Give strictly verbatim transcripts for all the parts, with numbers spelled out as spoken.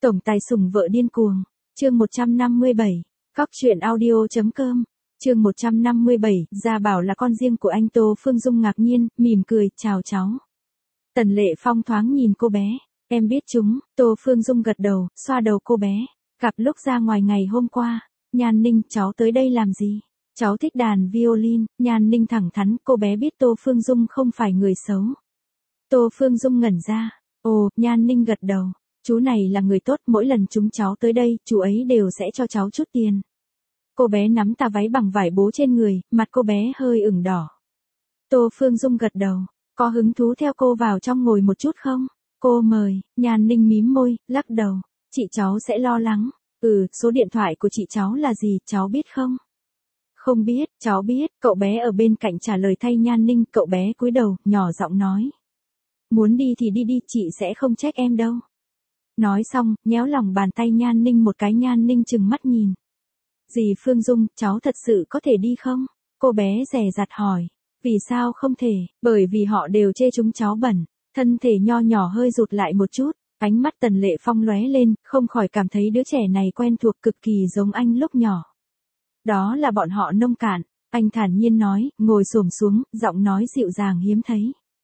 Tổng tài sủng vợ điên cuồng. Chương một trăm năm mươi bảy. Cóc truyện audio chấm com. Chương một trăm năm mươi bảy, Gia Bảo là con riêng của anh. Tô Phương Dung ngạc nhiên, mỉm cười, chào cháu. Tần Lệ Phong thoáng nhìn cô bé. Em biết chúng. Tô Phương Dung gật đầu, xoa đầu cô bé. Gặp lúc ra ngoài ngày hôm qua. Nhan Ninh, cháu tới đây làm gì? Cháu thích đàn violin. Nhan Ninh thẳng thắn, cô bé biết Tô Phương Dung không phải người xấu. Tô Phương Dung ngẩn ra. Ồ, Nhan Ninh gật đầu. Chú này là người tốt, mỗi lần chúng cháu tới đây, chú ấy đều sẽ cho cháu chút tiền. Cô bé nắm tà váy bằng vải bố trên người, mặt cô bé hơi ửng đỏ. Tô Phương Dung gật đầu. Có hứng thú theo cô vào trong ngồi một chút không? Cô mời. Nhan Ninh mím môi, lắc đầu. Chị cháu sẽ lo lắng. Ừ, số điện thoại của chị cháu là gì, cháu biết không? Không biết, cháu biết. Cậu bé ở bên cạnh trả lời thay Nhan Ninh. Cậu bé cúi đầu, nhỏ giọng nói. Muốn đi thì đi đi, chị sẽ không trách em đâu. Nói xong, nhéo lòng bàn tay Nhan Ninh một cái. Nhan Ninh trừng mắt nhìn. Dì Phương Dung, cháu thật sự có thể đi không? Cô bé dè dặt hỏi. Vì sao không thể? Bởi vì họ đều chê chúng cháu bẩn. Thân thể nho nhỏ hơi rụt lại một chút. Ánh mắt Tần Lệ Phong lóe lên, không khỏi cảm thấy đứa trẻ này quen thuộc, cực kỳ giống anh lúc nhỏ. Đó là bọn họ nông cạn. Anh thản nhiên nói, ngồi xổm xuống, giọng nói dịu dàng hiếm thấy.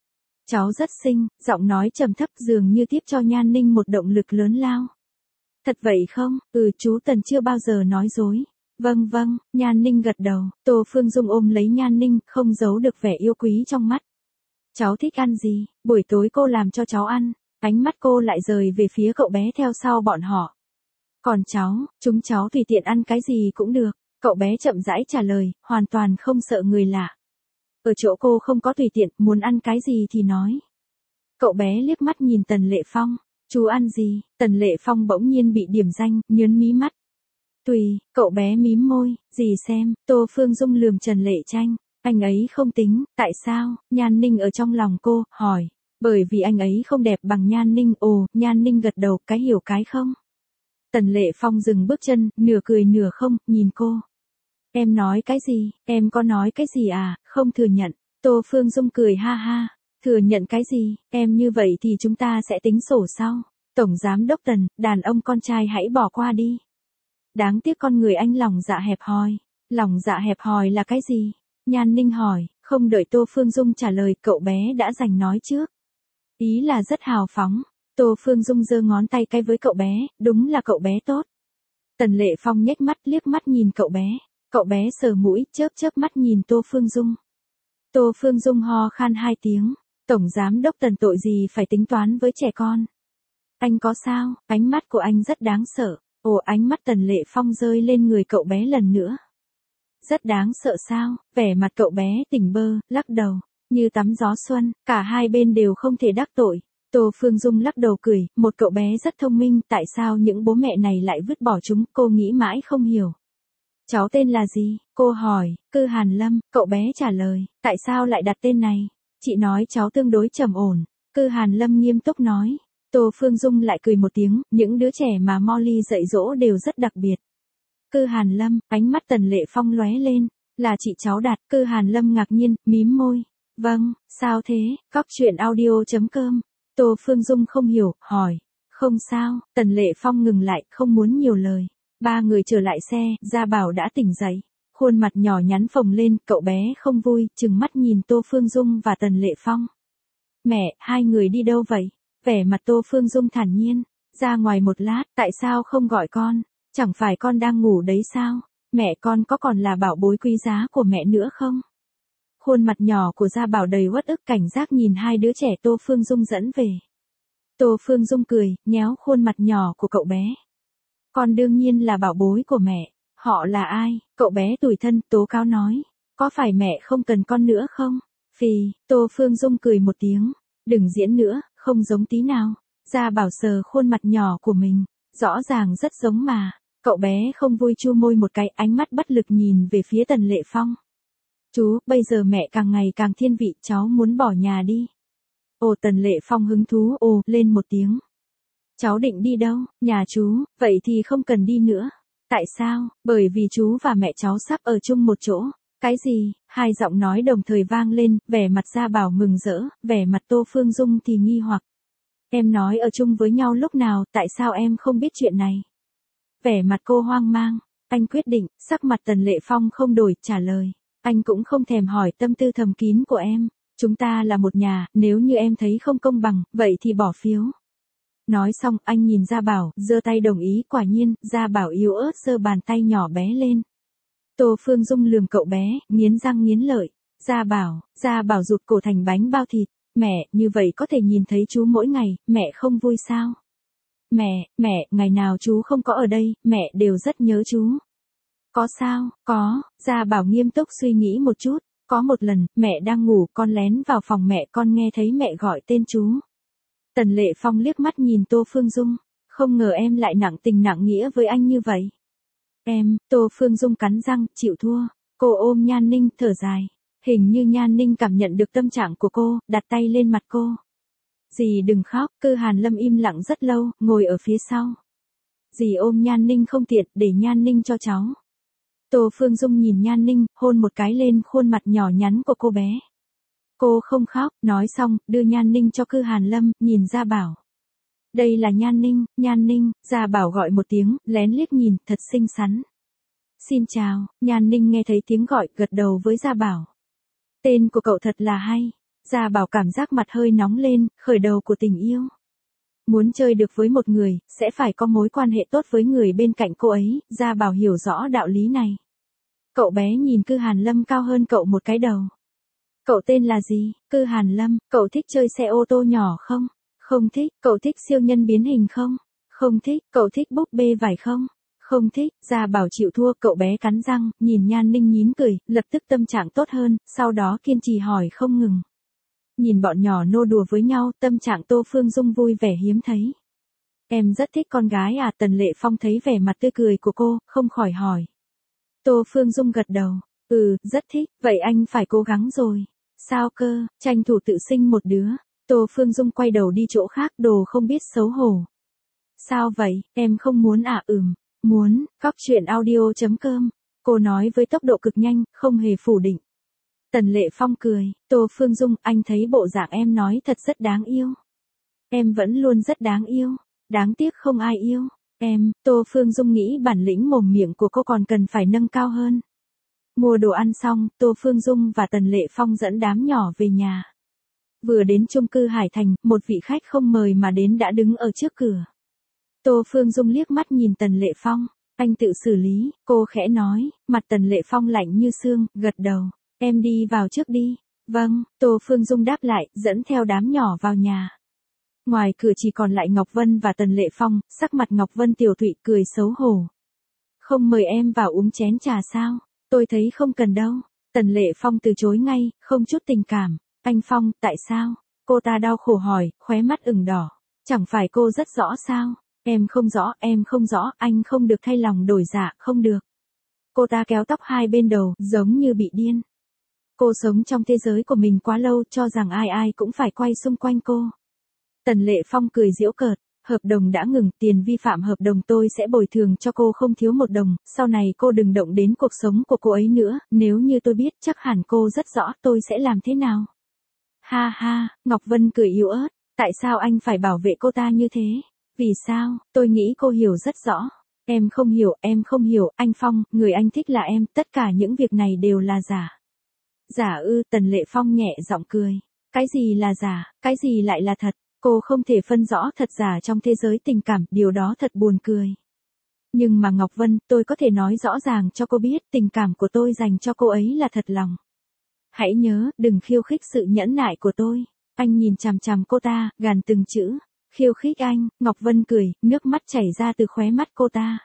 Cháu rất xinh, giọng nói trầm thấp dường như tiếp cho Nhan Ninh một động lực lớn lao. Thật vậy không? Ừ, chú Tần chưa bao giờ nói dối. Vâng vâng, Nhan Ninh gật đầu. Tô Phương Dung ôm lấy Nhan Ninh, không giấu được vẻ yêu quý trong mắt. Cháu thích ăn gì? Buổi tối cô làm cho cháu ăn. Ánh mắt cô lại rời về phía cậu bé theo sau bọn họ. Còn cháu, chúng cháu tùy tiện ăn cái gì cũng được. Cậu bé chậm rãi trả lời, hoàn toàn không sợ người lạ. Ở chỗ cô không có tùy tiện, muốn ăn cái gì thì nói. Cậu bé liếc mắt nhìn Tần Lệ Phong. Chú ăn gì? Tần Lệ Phong bỗng nhiên bị điểm danh, nhớn mí mắt. Tùy, cậu bé mím môi, gì xem. Tô Phương Dung lườm Trần Lệ Tranh. Anh ấy không tính, tại sao? Nhan Ninh ở trong lòng cô, hỏi. Bởi vì anh ấy không đẹp bằng Nhan Ninh. Ồ, Nhan Ninh gật đầu, cái hiểu cái không. Tần Lệ Phong dừng bước chân, nửa cười nửa không, nhìn cô. Em nói cái gì? Em có nói cái gì à? Không thừa nhận. Tô Phương Dung cười ha ha. Thừa nhận cái gì? Em như vậy thì chúng ta sẽ tính sổ sau. Tổng giám đốc Tần, đàn ông con trai hãy bỏ qua đi. Đáng tiếc con người anh lòng dạ hẹp hòi. Lòng dạ hẹp hòi là cái gì? Nhan Ninh hỏi. Không đợi Tô Phương Dung trả lời, cậu bé đã giành nói trước. Ý là rất hào phóng. Tô Phương Dung giơ ngón tay cái với cậu bé. Đúng là cậu bé tốt. Tần Lệ Phong nhếch mắt liếc mắt nhìn cậu bé. Cậu bé sờ mũi, chớp chớp mắt nhìn Tô Phương Dung. Tô Phương Dung ho khan hai tiếng. Tổng giám đốc Tần tội gì phải tính toán với trẻ con. Anh có sao? Ánh mắt của anh rất đáng sợ. Ồ, ánh mắt Tần Lệ Phong rơi lên người cậu bé lần nữa. Rất đáng sợ sao? Vẻ mặt cậu bé tỉnh bơ, lắc đầu. Như tắm gió xuân, cả hai bên đều không thể đắc tội. Tô Phương Dung lắc đầu cười, một cậu bé rất thông minh, tại sao những bố mẹ này lại vứt bỏ chúng, cô nghĩ mãi không hiểu. Cháu tên là gì? Cô hỏi. Cư Hàn Lâm. Cậu bé trả lời. Tại sao lại đặt tên này? Chị nói cháu tương đối trầm ổn. Cư Hàn Lâm nghiêm túc nói. Tô Phương Dung lại cười một tiếng. Những đứa trẻ mà Molly dạy dỗ đều rất đặc biệt. Cư Hàn Lâm. Ánh mắt Tần Lệ Phong lóe lên. Là chị cháu đặt. Cư Hàn Lâm ngạc nhiên, mím môi. Vâng, sao thế? Cóc truyện audio chấm com. Tô Phương Dung không hiểu, hỏi. Không sao. Tần Lệ Phong ngừng lại, không muốn nhiều lời. Ba người trở lại xe, Gia Bảo đã tỉnh dậy. Khuôn mặt nhỏ nhắn phồng lên, cậu bé không vui, trừng mắt nhìn Tô Phương Dung và Tần Lệ Phong. Mẹ, hai người đi đâu vậy? Vẻ mặt Tô Phương Dung thản nhiên. Ra ngoài một lát, tại sao không gọi con? Chẳng phải con đang ngủ đấy sao? Mẹ con có còn là bảo bối quý giá của mẹ nữa không? Khuôn mặt nhỏ của Gia Bảo đầy uất ức, cảnh giác nhìn hai đứa trẻ Tô Phương Dung dẫn về. Tô Phương Dung cười, nhéo khuôn mặt nhỏ của cậu bé. Con đương nhiên là bảo bối của mẹ. Họ là ai? Cậu bé tủi thân, tố cáo nói. Có phải mẹ không cần con nữa không? Phì, Tô Phương Dung cười một tiếng. Đừng diễn nữa, không giống tí nào. Gia Bảo sờ khuôn mặt nhỏ của mình. Rõ ràng rất giống mà. Cậu bé không vui chu môi một cái, ánh mắt bất lực nhìn về phía Tần Lệ Phong. Chú, bây giờ mẹ càng ngày càng thiên vị, cháu muốn bỏ nhà đi. Ồ, Tần Lệ Phong hứng thú ồ lên một tiếng. Cháu định đi đâu? Nhà chú, vậy thì không cần đi nữa. Tại sao? Bởi vì chú và mẹ cháu sắp ở chung một chỗ. Cái gì? Hai giọng nói đồng thời vang lên, vẻ mặt Gia Bảo mừng rỡ, vẻ mặt Tô Phương Dung thì nghi hoặc. Em nói ở chung với nhau lúc nào, tại sao em không biết chuyện này? Vẻ mặt cô hoang mang, anh quyết định, sắc mặt Tần Lệ Phong không đổi, trả lời. Anh cũng không thèm hỏi tâm tư thầm kín của em. Chúng ta là một nhà, nếu như em thấy không công bằng, vậy thì bỏ phiếu. Nói xong, anh nhìn Gia Bảo, giơ tay đồng ý, quả nhiên, Gia Bảo yếu ớt giơ bàn tay nhỏ bé lên. Tô Phương Dung lườm cậu bé, nghiến răng nghiến lợi. Gia Bảo, Gia Bảo rụt cổ thành bánh bao thịt. Mẹ, như vậy có thể nhìn thấy chú mỗi ngày, mẹ không vui sao? Mẹ, mẹ, ngày nào chú không có ở đây, mẹ đều rất nhớ chú. Có sao, có, Gia Bảo nghiêm túc suy nghĩ một chút. Có một lần, mẹ đang ngủ, con lén vào phòng mẹ, con nghe thấy mẹ gọi tên chú. Tần Lệ Phong liếc mắt nhìn Tô Phương Dung, không ngờ em lại nặng tình nặng nghĩa với anh như vậy. Em, Tô Phương Dung cắn răng, chịu thua. Cô ôm Nhan Ninh, thở dài. Hình như Nhan Ninh cảm nhận được tâm trạng của cô, đặt tay lên mặt cô. Dì đừng khóc, Cư Hàn Lâm im lặng rất lâu, ngồi ở phía sau. Dì ôm Nhan Ninh không tiện, để Nhan Ninh cho cháu. Tô Phương Dung nhìn Nhan Ninh, hôn một cái lên khuôn mặt nhỏ nhắn của cô bé. Cô không khóc, nói xong, đưa Nhan Ninh cho Cư Hàn Lâm, nhìn Gia Bảo. Đây là Nhan Ninh, Nhan Ninh, Gia Bảo gọi một tiếng, lén liếc nhìn, thật xinh xắn. Xin chào, Nhan Ninh nghe thấy tiếng gọi, gật đầu với Gia Bảo. Tên của cậu thật là hay. Gia Bảo cảm giác mặt hơi nóng lên, khởi đầu của tình yêu. Muốn chơi được với một người, sẽ phải có mối quan hệ tốt với người bên cạnh cô ấy, Gia Bảo hiểu rõ đạo lý này. Cậu bé nhìn Cư Hàn Lâm cao hơn cậu một cái đầu. Cậu tên là gì? Cư Hàn Lâm, cậu thích chơi xe ô tô nhỏ không? Không thích. Cậu thích siêu nhân biến hình không? Không thích. Cậu thích búp bê vải không? Không thích. Gia Bảo chịu thua, cậu bé cắn răng, nhìn Nhan Ninh nhín cười, lập tức tâm trạng tốt hơn, sau đó kiên trì hỏi không ngừng. Nhìn bọn nhỏ nô đùa với nhau, tâm trạng Tô Phương Dung vui vẻ hiếm thấy. Em rất thích con gái à? Tần Lệ Phong thấy vẻ mặt tươi cười của cô, không khỏi hỏi. Tô Phương Dung gật đầu. Ừ, rất thích, vậy anh phải cố gắng rồi. Sao cơ, tranh thủ tự sinh một đứa. Tô Phương Dung quay đầu đi chỗ khác, đồ không biết xấu hổ. Sao vậy, em không muốn à? Ừm, muốn. Cóc truyện audio chấm com. Cô nói với tốc độ cực nhanh, không hề phủ định. Tần Lệ Phong cười, Tô Phương Dung, anh thấy bộ dạng em nói thật rất đáng yêu. Em vẫn luôn rất đáng yêu, đáng tiếc không ai yêu. Em, Tô Phương Dung nghĩ bản lĩnh mồm miệng của cô còn cần phải nâng cao hơn. Mua đồ ăn xong, Tô Phương Dung và Tần Lệ Phong dẫn đám nhỏ về nhà. Vừa đến chung cư Hải Thành, một vị khách không mời mà đến đã đứng ở trước cửa. Tô Phương Dung liếc mắt nhìn Tần Lệ Phong, anh tự xử lý, cô khẽ nói, mặt Tần Lệ Phong lạnh như xương, gật đầu. Em đi vào trước đi. Vâng, Tô Phương Dung đáp lại, dẫn theo đám nhỏ vào nhà. Ngoài cửa chỉ còn lại Ngọc Vân và Tần Lệ Phong, sắc mặt Ngọc Vân tiều tụy cười xấu hổ. Không mời em vào uống chén trà sao? Tôi thấy không cần đâu. Tần Lệ Phong từ chối ngay, không chút tình cảm. Anh Phong, tại sao? Cô ta đau khổ hỏi, khóe mắt ửng đỏ. Chẳng phải cô rất rõ sao? Em không rõ, em không rõ, anh không được thay lòng đổi dạ, không được. Cô ta kéo tóc hai bên đầu, giống như bị điên. Cô sống trong thế giới của mình quá lâu, cho rằng ai ai cũng phải quay xung quanh cô. Tần Lệ Phong cười giễu cợt, hợp đồng đã ngừng, tiền vi phạm hợp đồng tôi sẽ bồi thường cho cô không thiếu một đồng, sau này cô đừng động đến cuộc sống của cô ấy nữa, nếu như tôi biết chắc hẳn cô rất rõ tôi sẽ làm thế nào. Ha ha, Ngọc Vân cười yếu ớt, tại sao anh phải bảo vệ cô ta như thế? Vì sao, tôi nghĩ cô hiểu rất rõ. Em không hiểu, em không hiểu, anh Phong, người anh thích là em, tất cả những việc này đều là giả. Giả ư? Tần Lệ Phong nhẹ giọng cười. Cái gì là giả, cái gì lại là thật? Cô không thể phân rõ thật giả trong thế giới tình cảm, điều đó thật buồn cười. Nhưng mà Ngọc Vân, tôi có thể nói rõ ràng cho cô biết, tình cảm của tôi dành cho cô ấy là thật lòng. Hãy nhớ, đừng khiêu khích sự nhẫn nại của tôi. Anh nhìn chằm chằm cô ta, gàn từng chữ. Khiêu khích anh? Ngọc Vân cười, nước mắt chảy ra từ khóe mắt cô ta.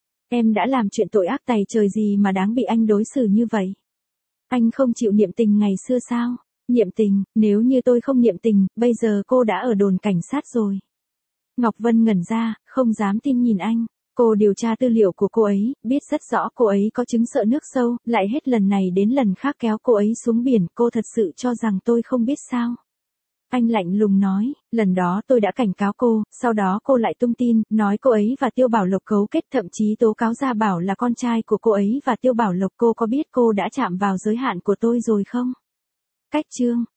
Em đã làm chuyện tội ác tày trời gì mà đáng bị anh đối xử như vậy? Anh không chịu niệm tình ngày xưa sao? Niệm tình, nếu như tôi không niệm tình, bây giờ cô đã ở đồn cảnh sát rồi. Ngọc Vân ngẩn ra, không dám tin nhìn anh. Cô điều tra tư liệu của cô ấy, biết rất rõ cô ấy có chứng sợ nước sâu, lại hết lần này đến lần khác kéo cô ấy xuống biển, cô thật sự cho rằng tôi không biết sao? Anh lạnh lùng nói, lần đó tôi đã cảnh cáo cô, sau đó cô lại tung tin, nói cô ấy và Tiêu Bảo Lộc cấu kết, thậm chí tố cáo Gia Bảo là con trai của cô ấy và Tiêu Bảo Lộc. Cô có biết cô đã chạm vào giới hạn của tôi rồi không? Cách chương